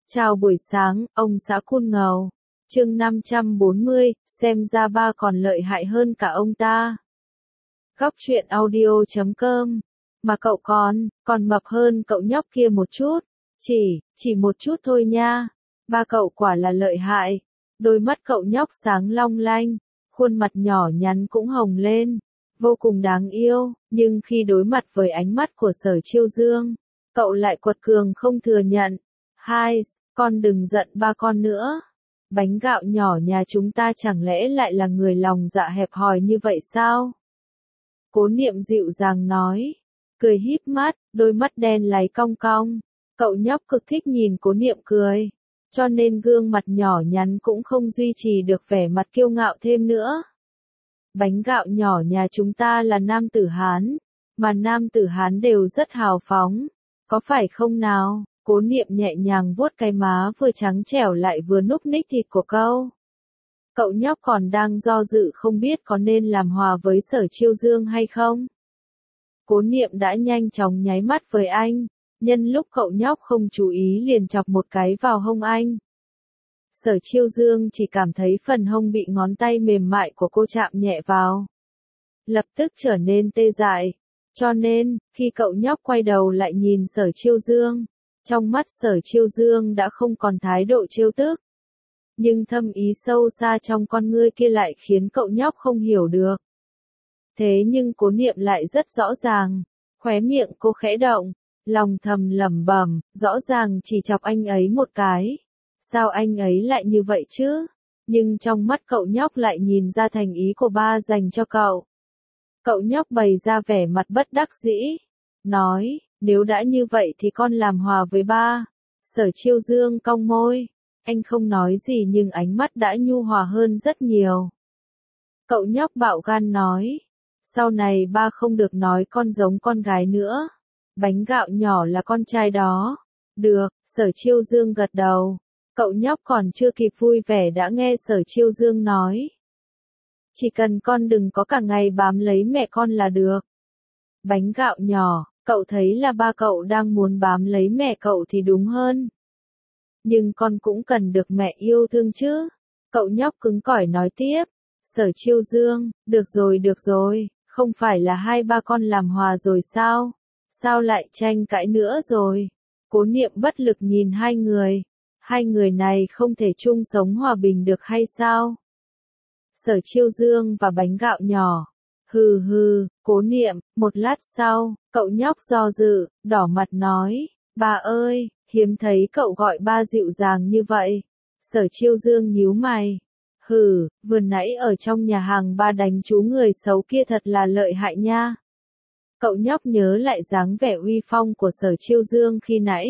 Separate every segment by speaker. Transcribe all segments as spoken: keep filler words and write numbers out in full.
Speaker 1: Chào buổi sáng, ông xã Cun Ngầu. Chương năm trăm bốn mươi, xem ra ba còn lợi hại hơn cả ông ta. Góc truyện audio chấm com. Mà cậu còn, còn mập hơn cậu nhóc kia một chút. Chỉ, chỉ một chút thôi nha. Ba cậu quả là lợi hại. Đôi mắt cậu nhóc sáng long lanh, khuôn mặt nhỏ nhắn cũng hồng lên, vô cùng đáng yêu, nhưng khi đối mặt với ánh mắt của Sở Chiêu Dương, cậu lại quật cường không thừa nhận. Hai, con đừng giận ba con nữa. Bánh gạo nhỏ nhà chúng ta chẳng lẽ lại là người lòng dạ hẹp hòi như vậy sao? Cố Niệm dịu dàng nói, cười híp mắt, đôi mắt đen láy cong cong. Cậu nhóc cực thích nhìn Cố Niệm cười, cho nên gương mặt nhỏ nhắn cũng không duy trì được vẻ mặt kiêu ngạo thêm nữa. Bánh gạo nhỏ nhà chúng ta là nam tử Hán, mà nam tử Hán đều rất hào phóng, có phải không nào? Cố Niệm nhẹ nhàng vuốt cái má vừa trắng trẻo lại vừa núc ních thịt của cậu. Cậu nhóc còn đang do dự không biết có nên làm hòa với Sở Chiêu Dương hay không. Cố Niệm đã nhanh chóng nháy mắt với anh, nhân lúc cậu nhóc không chú ý liền chọc một cái vào hông anh. Sở Chiêu Dương chỉ cảm thấy phần hông bị ngón tay mềm mại của cô chạm nhẹ vào, lập tức trở nên tê dại, cho nên, khi cậu nhóc quay đầu lại nhìn Sở Chiêu Dương, trong mắt Sở Chiêu Dương đã không còn thái độ trêu tức. Nhưng thâm ý sâu xa trong con ngươi kia lại khiến cậu nhóc không hiểu được. Thế nhưng Cố Niệm lại rất rõ ràng, khóe miệng cô khẽ động, lòng thầm lẩm bẩm, rõ ràng chỉ chọc anh ấy một cái. Sao anh ấy lại như vậy chứ? Nhưng trong mắt cậu nhóc lại nhìn ra thành ý của ba dành cho cậu. Cậu nhóc bày ra vẻ mặt bất đắc dĩ, nói, nếu đã như vậy thì con làm hòa với ba. Sở Chiêu Dương cong môi, anh không nói gì nhưng ánh mắt đã nhu hòa hơn rất nhiều. Cậu nhóc bạo gan nói, sau này ba không được nói con giống con gái nữa. Bánh gạo nhỏ là con trai đó. Được, Sở Chiêu Dương gật đầu. Cậu nhóc còn chưa kịp vui vẻ đã nghe Sở Chiêu Dương nói, chỉ cần con đừng có cả ngày bám lấy mẹ con là được. Bánh gạo nhỏ, cậu thấy là ba cậu đang muốn bám lấy mẹ cậu thì đúng hơn. Nhưng con cũng cần được mẹ yêu thương chứ. Cậu nhóc cứng cỏi nói tiếp. Sở Chiêu Dương, được rồi được rồi, không phải là hai ba con làm hòa rồi sao? Sao lại tranh cãi nữa rồi? Cố Niệm bất lực nhìn hai người. Hai người này không thể chung sống hòa bình được hay sao? Sở Chiêu Dương và bánh gạo nhỏ. Hừ hừ, Cố Niệm, một lát sau, cậu nhóc do dự, đỏ mặt nói, ba ơi, hiếm thấy cậu gọi ba dịu dàng như vậy. Sở Chiêu Dương nhíu mày. Hừ, vừa nãy ở trong nhà hàng ba đánh chú người xấu kia thật là lợi hại nha. Cậu nhóc nhớ lại dáng vẻ uy phong của Sở Chiêu Dương khi nãy.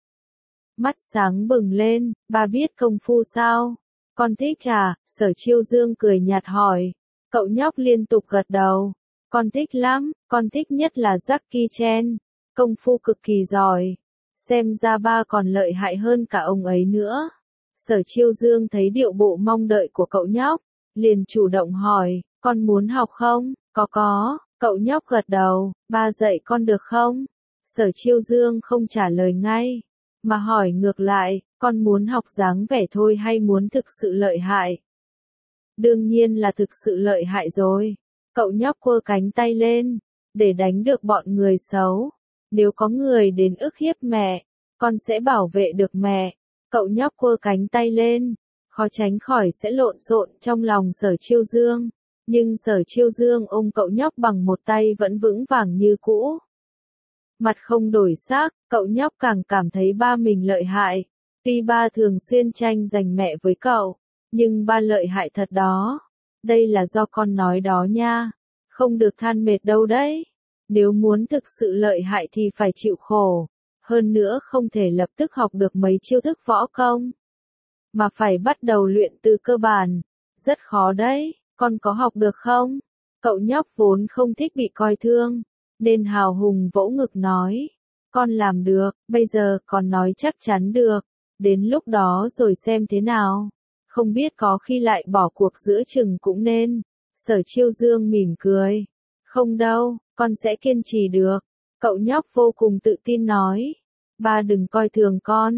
Speaker 1: Mắt sáng bừng lên, ba biết công phu sao? Con thích à? Sở Chiêu Dương cười nhạt hỏi. Cậu nhóc liên tục gật đầu. Con thích lắm, con thích nhất là Jackie Chan. Công phu cực kỳ giỏi. Xem ra ba còn lợi hại hơn cả ông ấy nữa. Sở Chiêu Dương thấy điệu bộ mong đợi của cậu nhóc, liền chủ động hỏi, con muốn học không? Có có, cậu nhóc gật đầu, ba dạy con được không? Sở Chiêu Dương không trả lời ngay, mà hỏi ngược lại, con muốn học dáng vẻ thôi hay muốn thực sự lợi hại? Đương nhiên là thực sự lợi hại rồi. Cậu nhóc quơ cánh tay lên, để đánh được bọn người xấu. Nếu có người đến ức hiếp mẹ, con sẽ bảo vệ được mẹ. Cậu nhóc quơ cánh tay lên, khó tránh khỏi sẽ lộn xộn trong lòng Sở Chiêu Dương. Nhưng Sở Chiêu Dương ôm cậu nhóc bằng một tay vẫn vững vàng như cũ. Mặt không đổi sắc, cậu nhóc càng cảm thấy ba mình lợi hại. Tuy ba thường xuyên tranh giành mẹ với cậu, nhưng ba lợi hại thật đó. Đây là do con nói đó nha. Không được than mệt đâu đấy. Nếu muốn thực sự lợi hại thì phải chịu khổ. Hơn nữa không thể lập tức học được mấy chiêu thức võ công, mà phải bắt đầu luyện từ cơ bản. Rất khó đấy, con có học được không? Cậu nhóc vốn không thích bị coi thương, nên hào hùng vỗ ngực nói. Con làm được, bây giờ con nói chắc chắn được. Đến lúc đó rồi xem thế nào. Không biết có khi lại bỏ cuộc giữa chừng cũng nên. Sở Chiêu Dương mỉm cười. Không đâu, con sẽ kiên trì được. Cậu nhóc vô cùng tự tin nói. Ba đừng coi thường con.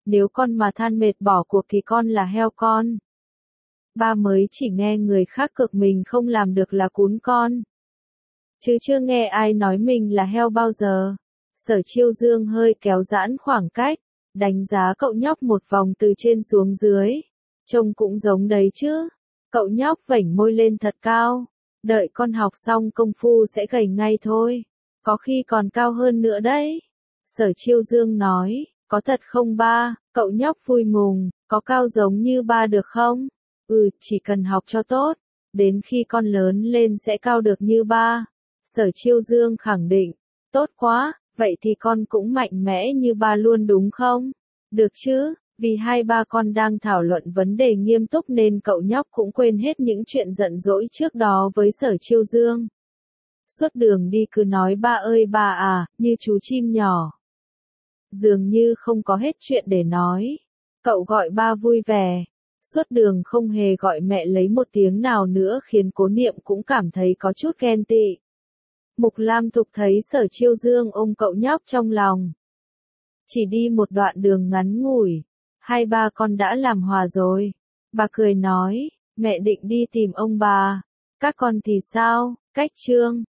Speaker 1: Nếu con mà than mệt bỏ cuộc thì con là heo con. Ba mới chỉ nghe người khác cực mình không làm được là cún con. Chứ chưa nghe ai nói mình là heo bao giờ. Sở Chiêu Dương hơi kéo giãn khoảng cách, đánh giá cậu nhóc một vòng từ trên xuống dưới. Trông cũng giống đấy chứ. Cậu nhóc vểnh môi lên thật cao. Đợi con học xong công phu sẽ gầy ngay thôi. Có khi còn cao hơn nữa đấy. Sở Chiêu Dương nói, có thật không ba? Cậu nhóc vui mùng, có cao giống như ba được không? Ừ, chỉ cần học cho tốt. Đến khi con lớn lên sẽ cao được như ba. Sở Chiêu Dương khẳng định. Tốt quá, vậy thì con cũng mạnh mẽ như ba luôn đúng không? Được chứ, vì hai ba con đang thảo luận vấn đề nghiêm túc nên cậu nhóc cũng quên hết những chuyện giận dỗi trước đó với Sở Chiêu Dương. Suốt đường đi cứ nói ba ơi ba à, như chú chim nhỏ. Dường như không có hết chuyện để nói. Cậu gọi ba vui vẻ. Suốt đường không hề gọi mẹ lấy một tiếng nào nữa khiến Cố Niệm cũng cảm thấy có chút ghen tị. Mục Lam Thục thấy Sở Chiêu Dương ôm cậu nhóc trong lòng. Chỉ đi một đoạn đường ngắn ngủi, hai ba con đã làm hòa rồi. Bà cười nói, mẹ định đi tìm ông bà. Các con thì sao, Cách Trương?